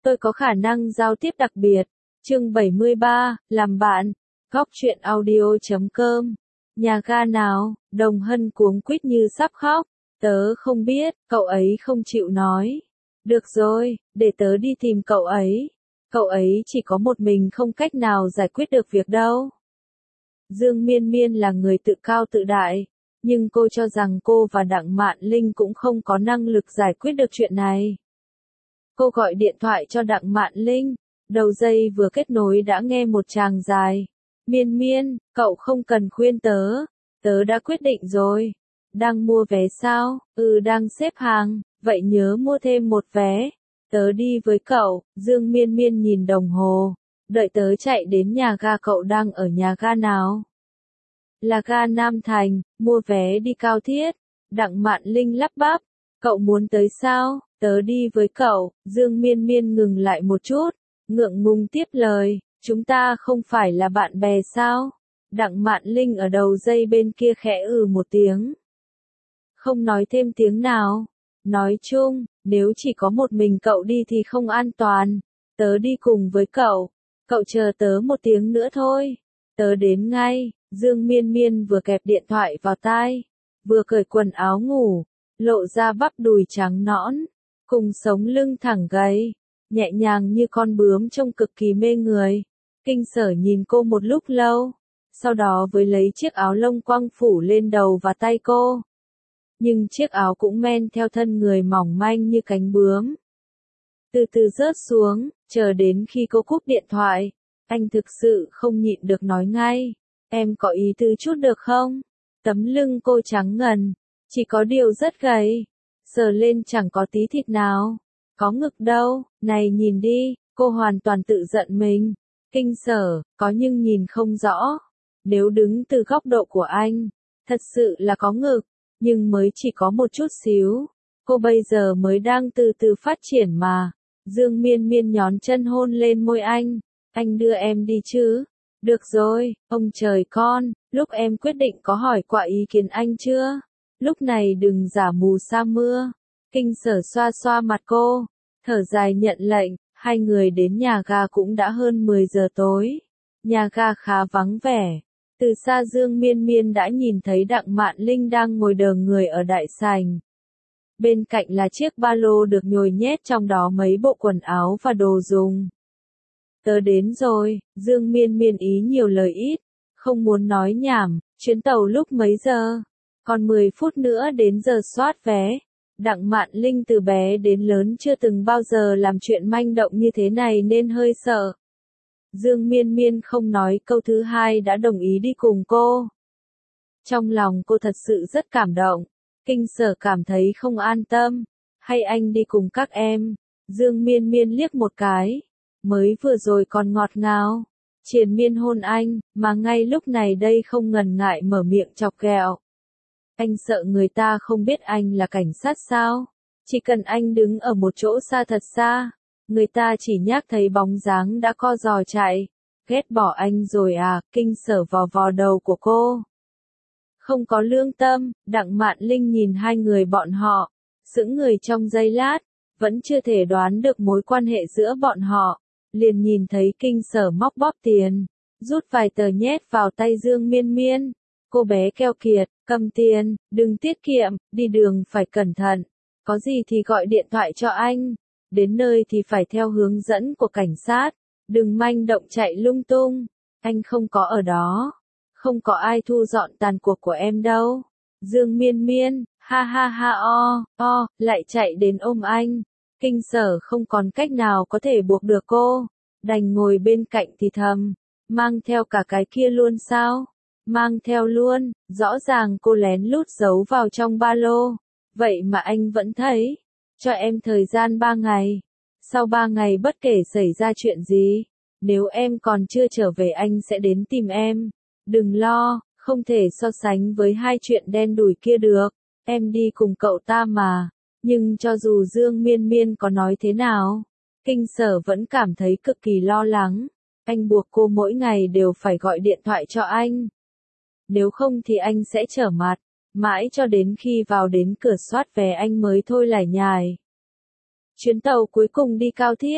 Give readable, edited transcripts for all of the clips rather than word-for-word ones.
Tôi có khả năng giao tiếp đặc biệt. Chương 73, làm bạn. Góc truyện audio.com. Nhà ga nào? Đồng Hân cuống quýt như sắp khóc. Tớ không biết, cậu ấy không chịu nói. Được rồi, để tớ đi tìm cậu ấy. Cậu ấy chỉ có một mình không cách nào giải quyết được việc đâu. Dương Miên Miên là người tự cao tự đại, nhưng cô cho rằng cô và Đặng Mạn Linh cũng không có năng lực giải quyết được chuyện này. Cô gọi điện thoại cho Đặng Mạn Linh, đầu dây vừa kết nối đã nghe một tràng dài. Miên Miên, cậu không cần khuyên tớ đã quyết định rồi. Đang mua vé sao? Đang xếp hàng, vậy nhớ mua thêm một vé. Tớ đi với cậu. Dương Miên Miên nhìn đồng hồ, đợi tớ chạy đến nhà ga. Cậu đang ở nhà ga nào? Là ga Nam Thành, mua vé đi Cao Thiết. Đặng Mạn Linh lắp bắp, cậu muốn tới sao? Tớ đi với cậu. Dương Miên Miên ngừng lại một chút, ngượng ngùng tiếp lời, chúng ta không phải là bạn bè sao? Đặng Mạn Linh ở đầu dây bên kia khẽ một tiếng. Không nói thêm tiếng nào. Nói chung, nếu chỉ có một mình cậu đi thì không an toàn. Tớ đi cùng với cậu. Cậu chờ tớ một tiếng nữa thôi. Tớ đến ngay. Dương Miên Miên vừa kẹp điện thoại vào tai, vừa cởi quần áo ngủ, lộ ra bắp đùi trắng nõn, cùng sống lưng thẳng gầy, nhẹ nhàng như con bướm trông cực kỳ mê người. Kinh Sở nhìn cô một lúc lâu, sau đó với lấy chiếc áo lông quăng phủ lên đầu và tay cô. Nhưng chiếc áo cũng men theo thân người mỏng manh như cánh bướm. Từ từ rớt xuống, chờ đến khi cô cúp điện thoại, anh thực sự không nhịn được nói ngay. Em có ý tứ chút được không? Tấm lưng cô trắng ngần, chỉ có điều rất gầy, sờ lên chẳng có tí thịt nào, có ngực đâu, này nhìn đi, cô hoàn toàn tự giận mình. Kinh Sở, có nhưng nhìn không rõ. Nếu đứng từ góc độ của anh, thật sự là có ngực, nhưng mới chỉ có một chút xíu. Cô bây giờ mới đang từ từ phát triển mà. Dương Miên Miên nhón chân hôn lên môi anh đưa em đi chứ? Được rồi, ông trời con, lúc em quyết định có hỏi qua ý kiến anh chưa? Lúc này đừng giả mù sa mưa. Kinh Sở xoa xoa mặt cô, thở dài nhận lệnh. Hai người đến nhà ga cũng đã hơn 10 giờ tối. Nhà ga khá vắng vẻ. Từ xa Dương Miên Miên đã nhìn thấy Đặng Mạn Linh đang ngồi đờ người ở đại sảnh. Bên cạnh là chiếc ba lô được nhồi nhét trong đó mấy bộ quần áo và đồ dùng. Tớ đến rồi. Dương Miên Miên ý nhiều lời ít, không muốn nói nhảm. Chuyến tàu lúc mấy giờ? Còn 10 phút nữa đến giờ soát vé. Đặng Mạn Linh từ bé đến lớn chưa từng bao giờ làm chuyện manh động như thế này nên hơi sợ. Dương Miên Miên không nói câu thứ hai đã đồng ý đi cùng cô. Trong lòng cô thật sự rất cảm động. Kinh Sở cảm thấy không an tâm. Hay anh đi cùng các em? Dương Miên Miên liếc một cái. Mới vừa rồi còn ngọt ngào, triền miên hôn anh, mà ngay lúc này đây không ngần ngại mở miệng chọc ghẹo. Anh sợ người ta không biết anh là cảnh sát sao? Chỉ cần anh đứng ở một chỗ xa thật xa, người ta chỉ nhác thấy bóng dáng đã co giò chạy. Ghét bỏ anh rồi à? Kinh Sở vò vò đầu của cô. Không có lương tâm. Đặng Mạn Linh nhìn hai người bọn họ, sững người trong giây lát, vẫn chưa thể đoán được mối quan hệ giữa bọn họ. Liền nhìn thấy Kinh Sở móc bóp tiền, rút vài tờ nhét vào tay Dương Miên Miên. Cô bé keo kiệt, cầm tiền, đừng tiết kiệm, đi đường phải cẩn thận. Có gì thì gọi điện thoại cho anh. Đến nơi thì phải theo hướng dẫn của cảnh sát. Đừng manh động chạy lung tung. Anh không có ở đó. Không có ai thu dọn tàn cuộc của em đâu. Dương Miên Miên, ha ha ha lại chạy đến ôm anh. Kinh Sở không còn cách nào có thể buộc được cô, đành ngồi bên cạnh thì thầm, mang theo cả cái kia luôn sao? Mang theo luôn, rõ ràng cô lén lút giấu vào trong ba lô, vậy mà anh vẫn thấy. Cho em thời gian 3 ngày, sau 3 ngày bất kể xảy ra chuyện gì, nếu em còn chưa trở về anh sẽ đến tìm em. Đừng lo, không thể so sánh với hai chuyện đen đủi kia được, em đi cùng cậu ta mà. Nhưng cho dù Dương Miên Miên có nói thế nào, Kinh Sở vẫn cảm thấy cực kỳ lo lắng. Anh buộc cô mỗi ngày đều phải gọi điện thoại cho anh. Nếu không thì anh sẽ trở mặt, mãi cho đến khi vào đến cửa soát vé anh mới thôi lải nhải. Chuyến tàu cuối cùng đi Cao Thiết,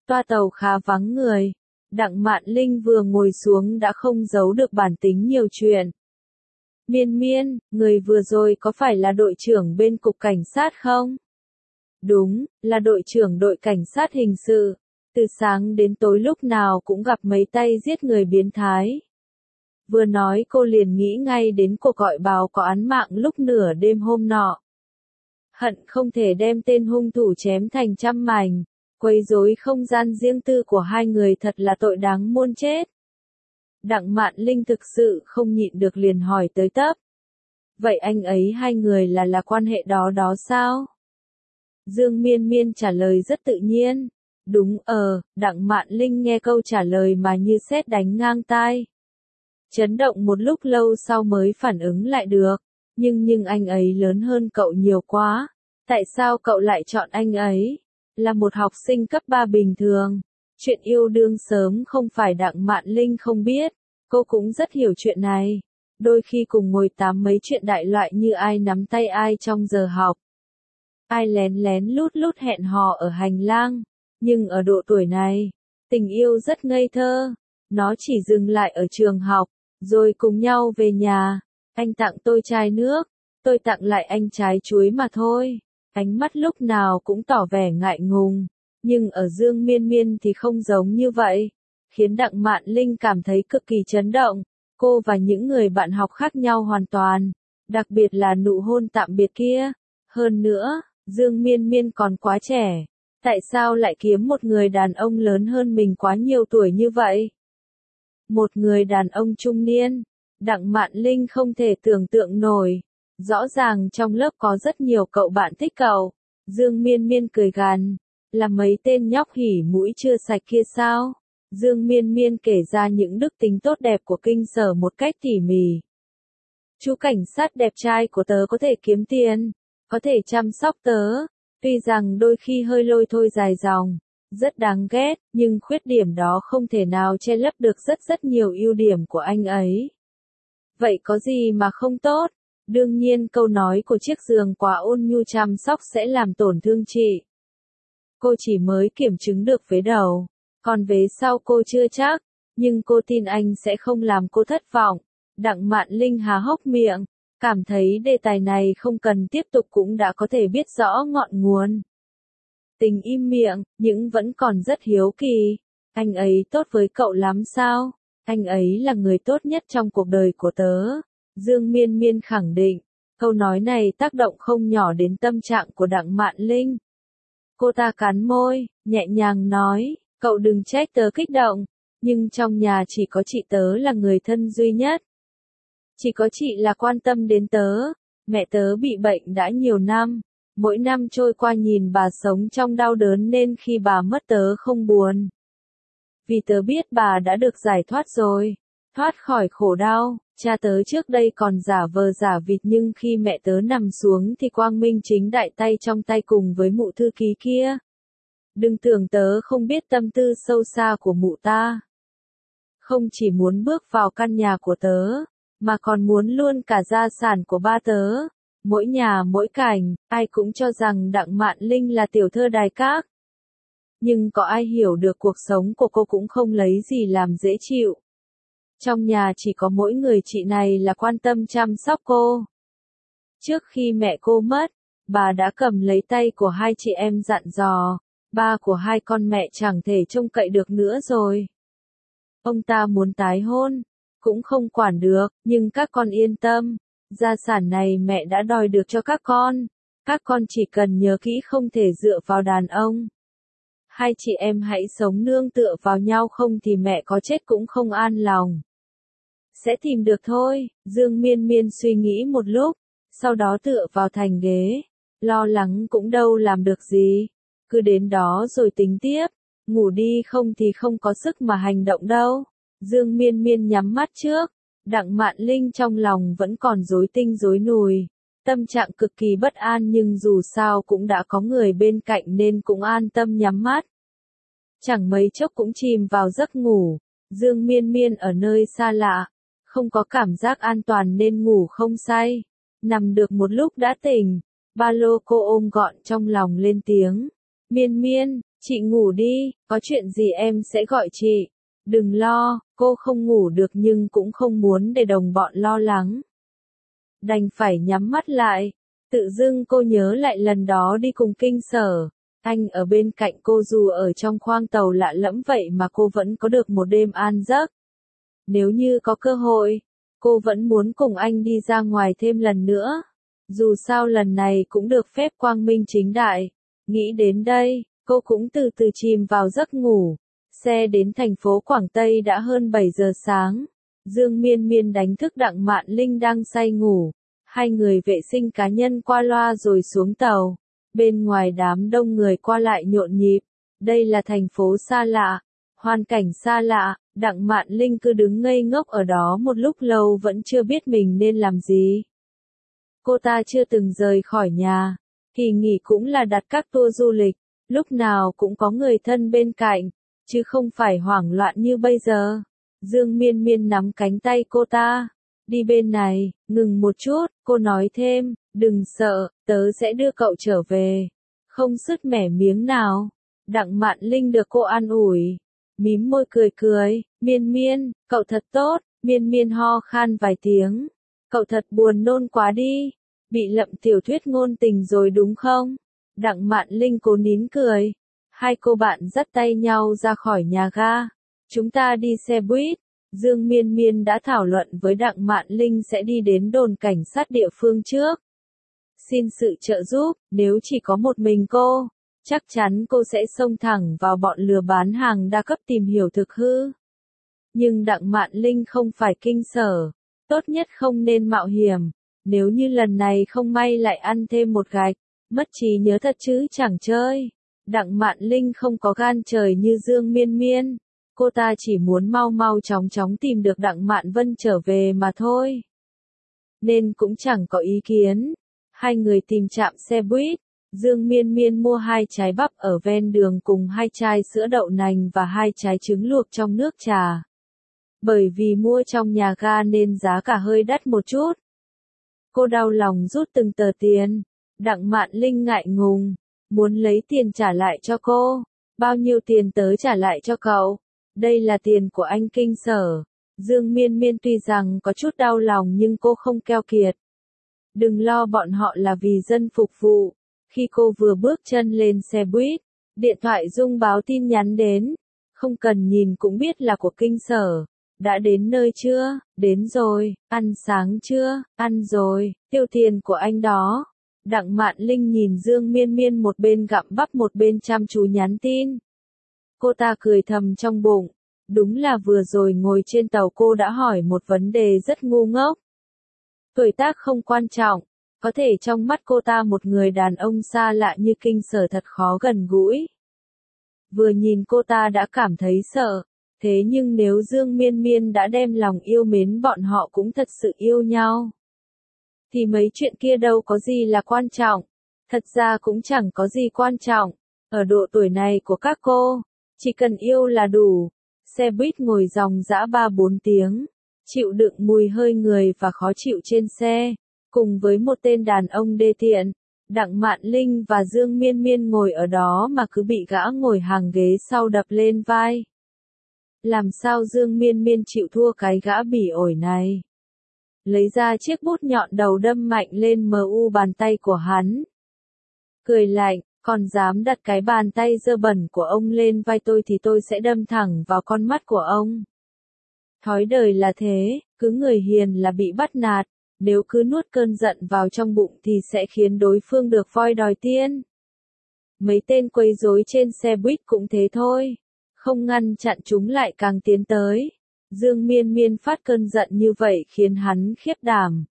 Toa tàu khá vắng người. Đặng Mạn Linh vừa ngồi xuống đã không giấu được bản tính nhiều chuyện. Miên Miên, người vừa rồi có phải là đội trưởng bên cục cảnh sát không? Đúng, là đội trưởng đội cảnh sát hình sự. Từ sáng đến tối lúc nào cũng gặp mấy tay giết người biến thái. Vừa nói cô liền nghĩ ngay đến cuộc gọi báo có án mạng lúc nửa đêm hôm nọ. Hận không thể đem tên hung thủ chém thành trăm mảnh. Quấy rối không gian riêng tư của hai người thật là tội đáng muôn chết. Đặng Mạn Linh thực sự không nhịn được liền hỏi tới tấp. Vậy anh ấy hai người là quan hệ đó đó sao? Dương Miên Miên trả lời rất tự nhiên. Đúng Đặng Mạn Linh nghe câu trả lời mà như sét đánh ngang tai. Chấn động một lúc lâu sau mới phản ứng lại được. Nhưng anh ấy lớn hơn cậu nhiều quá. Tại sao cậu lại chọn anh ấy? Là một học sinh cấp 3 bình thường. Chuyện yêu đương sớm không phải Đặng Mạn Linh không biết. Cô cũng rất hiểu chuyện này. Đôi khi cùng ngồi tám mấy chuyện đại loại như ai nắm tay ai trong giờ học. Ai lén lén lút lút hẹn hò ở hành lang. Nhưng ở độ tuổi này, tình yêu rất ngây thơ. Nó chỉ dừng lại ở trường học, rồi cùng nhau về nhà. Anh tặng tôi chai nước, tôi tặng lại anh trái chuối mà thôi. Ánh mắt lúc nào cũng tỏ vẻ ngại ngùng. Nhưng ở Dương Miên Miên thì không giống như vậy. Khiến Đặng Mạn Linh cảm thấy cực kỳ chấn động. Cô và những người bạn học khác nhau hoàn toàn. Đặc biệt là nụ hôn tạm biệt kia. Hơn nữa, Dương Miên Miên còn quá trẻ. Tại sao lại kiếm một người đàn ông lớn hơn mình quá nhiều tuổi như vậy? Một người đàn ông trung niên. Đặng Mạn Linh không thể tưởng tượng nổi. Rõ ràng trong lớp có rất nhiều cậu bạn thích cậu. Dương Miên Miên cười gằn. Là mấy tên nhóc hỉ mũi chưa sạch kia sao? Dương Miên Miên kể ra những đức tính tốt đẹp của Kinh Sở một cách tỉ mỉ. Chú cảnh sát đẹp trai của tớ có thể kiếm tiền, có thể chăm sóc tớ, tuy rằng đôi khi hơi lôi thôi dài dòng, rất đáng ghét, nhưng khuyết điểm đó không thể nào che lấp được rất nhiều ưu điểm của anh ấy. Vậy có gì mà không tốt? Đương nhiên câu nói của chiếc giường quá ôn nhu chăm sóc sẽ làm tổn thương chị. Cô chỉ mới kiểm chứng được vế đầu, còn vế sau cô chưa chắc, nhưng cô tin anh sẽ không làm cô thất vọng. Đặng Mạn Linh há hốc miệng, cảm thấy đề tài này không cần tiếp tục cũng đã có thể biết rõ ngọn nguồn. Tình im miệng, nhưng vẫn còn rất hiếu kỳ. Anh ấy tốt với cậu lắm sao? Anh ấy là người tốt nhất trong cuộc đời của tớ. Dương Miên Miên khẳng định, câu nói này tác động không nhỏ đến tâm trạng của Đặng Mạn Linh. Cô ta cắn môi, nhẹ nhàng nói, cậu đừng trách tớ kích động, nhưng trong nhà chỉ có chị tớ là người thân duy nhất. Chỉ có chị là quan tâm đến tớ, mẹ tớ bị bệnh đã nhiều năm, mỗi năm trôi qua nhìn bà sống trong đau đớn nên khi bà mất tớ không buồn. Vì tớ biết bà đã được giải thoát rồi, thoát khỏi khổ đau, cha tớ trước đây còn giả vờ giả vịt nhưng khi mẹ tớ nằm xuống thì quang minh chính đại tay trong tay cùng với mụ thư ký kia. Đừng tưởng tớ không biết tâm tư sâu xa của mụ ta. Không chỉ muốn bước vào căn nhà của tớ, mà còn muốn luôn cả gia sản của ba tớ. Mỗi nhà mỗi cảnh, ai cũng cho rằng Đặng Mạn Linh là tiểu thơ đài các. Nhưng có ai hiểu được cuộc sống của cô cũng không lấy gì làm dễ chịu. Trong nhà chỉ có mỗi người chị này là quan tâm chăm sóc cô. Trước khi mẹ cô mất, bà đã cầm lấy tay của hai chị em dặn dò, ba của hai con mẹ chẳng thể trông cậy được nữa rồi. Ông ta muốn tái hôn, cũng không quản được, nhưng các con yên tâm, gia sản này mẹ đã đòi được cho các con chỉ cần nhớ kỹ không thể dựa vào đàn ông. Hai chị em hãy sống nương tựa vào nhau không thì mẹ có chết cũng không an lòng. Sẽ tìm được thôi, Dương Miên Miên suy nghĩ một lúc, sau đó tựa vào thành ghế, lo lắng cũng đâu làm được gì, cứ đến đó rồi tính tiếp, ngủ đi không thì không có sức mà hành động đâu. Dương Miên Miên nhắm mắt trước, Đặng Mạn Linh trong lòng vẫn còn rối tinh rối mùi, tâm trạng cực kỳ bất an nhưng dù sao cũng đã có người bên cạnh nên cũng an tâm nhắm mắt. Chẳng mấy chốc cũng chìm vào giấc ngủ, Dương Miên Miên ở nơi xa lạ, không có cảm giác an toàn nên ngủ không say. Nằm được một lúc đã tỉnh, ba lô cô ôm gọn trong lòng lên tiếng. Miên Miên, Chị ngủ đi, có chuyện gì em sẽ gọi chị. Đừng lo, cô không ngủ được nhưng cũng không muốn để đồng bọn lo lắng. Đành phải nhắm mắt lại. Tự dưng cô nhớ lại lần đó đi cùng Kinh Sở. Anh ở bên cạnh cô dù ở trong khoang tàu lạ lẫm vậy mà cô vẫn có được một đêm an giấc. Nếu như có cơ hội, cô vẫn muốn cùng anh đi ra ngoài thêm lần nữa. Dù sao lần này cũng được phép quang minh chính đại. Nghĩ đến đây, cô cũng từ từ chìm vào giấc ngủ. Xe đến thành phố Quảng Tây đã hơn 7 giờ sáng. Dương Miên Miên đánh thức Đặng Mạn Linh đang say ngủ. Hai người vệ sinh cá nhân qua loa rồi xuống tàu. Bên ngoài đám đông người qua lại nhộn nhịp. Đây là thành phố xa lạ, hoàn cảnh xa lạ. Đặng Mạn Linh cứ đứng ngây ngốc ở đó một lúc lâu vẫn chưa biết mình nên làm gì. Cô ta chưa từng rời khỏi nhà. Kỳ nghỉ cũng là đặt các tour du lịch. Lúc nào cũng có người thân bên cạnh, chứ không phải hoảng loạn như bây giờ. Dương Miên Miên nắm cánh tay cô ta. Đi bên này, ngừng một chút, cô nói thêm, đừng sợ, tớ sẽ đưa cậu trở về. Không sứt mẻ miếng nào. Đặng Mạn Linh được cô an ủi. Mím môi cười cười, Miên Miên, cậu thật tốt. Miên Miên ho khan vài tiếng. Cậu thật buồn nôn quá đi. Bị lậm tiểu thuyết ngôn tình rồi đúng không? Đặng Mạn Linh cố nín cười. Hai cô bạn dắt tay nhau ra khỏi nhà ga. Chúng ta đi xe buýt. Dương Miên Miên đã thảo luận với Đặng Mạn Linh sẽ đi đến đồn cảnh sát địa phương trước. Xin sự trợ giúp, nếu chỉ có một mình cô, chắc chắn cô sẽ xông thẳng vào bọn lừa bán hàng đa cấp tìm hiểu thực hư. Nhưng Đặng Mạn Linh không phải Kinh Sở. Tốt nhất không nên mạo hiểm. Nếu như lần này không may lại ăn thêm một gạch, mất trí nhớ thật chứ chẳng chơi. Đặng Mạn Linh không có gan trời như Dương Miên Miên. Cô ta chỉ muốn mau mau chóng chóng tìm được Đặng Mạn Vân trở về mà thôi. Nên cũng chẳng có ý kiến. Hai người tìm trạm xe buýt. Dương Miên Miên mua 2 trái bắp ở ven đường cùng 2 chai sữa đậu nành và 2 trái trứng luộc trong nước trà. Bởi vì mua trong nhà ga nên giá cả hơi đắt một chút. Cô đau lòng rút từng tờ tiền. Đặng Mạn Linh ngại ngùng, muốn lấy tiền trả lại cho cô. Bao nhiêu tiền tớ trả lại cho cậu? Đây là tiền của anh Kinh Sở. Dương Miên Miên tuy rằng có chút đau lòng nhưng cô không keo kiệt. Đừng lo, bọn họ là vì dân phục vụ. Khi cô vừa bước chân lên xe buýt, điện thoại rung báo tin nhắn đến. Không cần nhìn cũng biết là của Kinh Sở. Đã đến nơi chưa? Đến rồi. Ăn sáng chưa? Ăn rồi. Tiêu tiền của anh đó. Đặng Mạn Linh nhìn Dương Miên Miên một bên gặm bắp một bên chăm chú nhắn tin. Cô ta cười thầm trong bụng. Đúng là vừa rồi ngồi trên tàu cô đã hỏi một vấn đề rất ngu ngốc. Tuổi tác không quan trọng. Có thể trong mắt cô ta một người đàn ông xa lạ như Kinh Sở thật khó gần gũi. Vừa nhìn cô ta đã cảm thấy sợ. Thế nhưng nếu Dương Miên Miên đã đem lòng yêu mến bọn họ cũng thật sự yêu nhau, thì mấy chuyện kia đâu có gì là quan trọng. Thật ra cũng chẳng có gì quan trọng. Ở độ tuổi này của các cô, chỉ cần yêu là đủ. Xe buýt ngồi dòng dã 3-4 tiếng, chịu đựng mùi hơi người và khó chịu trên xe, cùng với một tên đàn ông đê tiện. Đặng Mạn Linh và Dương Miên Miên ngồi ở đó mà cứ bị gã ngồi hàng ghế sau đập lên vai. Làm sao Dương Miên Miên chịu thua cái gã bỉ ổi này? Lấy ra chiếc bút nhọn đầu đâm mạnh lên bàn tay của hắn. Cười lạnh, còn dám đặt cái bàn tay dơ bẩn của ông lên vai tôi thì tôi sẽ đâm thẳng vào con mắt của ông. Thói đời là thế, cứ người hiền là bị bắt nạt, nếu cứ nuốt cơn giận vào trong bụng thì sẽ khiến đối phương được voi đòi tiên. Mấy tên quấy rối trên xe buýt cũng thế thôi. Không ngăn chặn chúng lại càng tiến tới. Dương Miên Miên phát cơn giận như vậy khiến hắn khiếp đảm.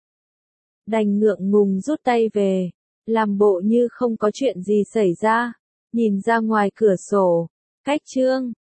Đành ngượng ngùng rút tay về, làm bộ như không có chuyện gì xảy ra, nhìn ra ngoài cửa sổ. Cách Trương,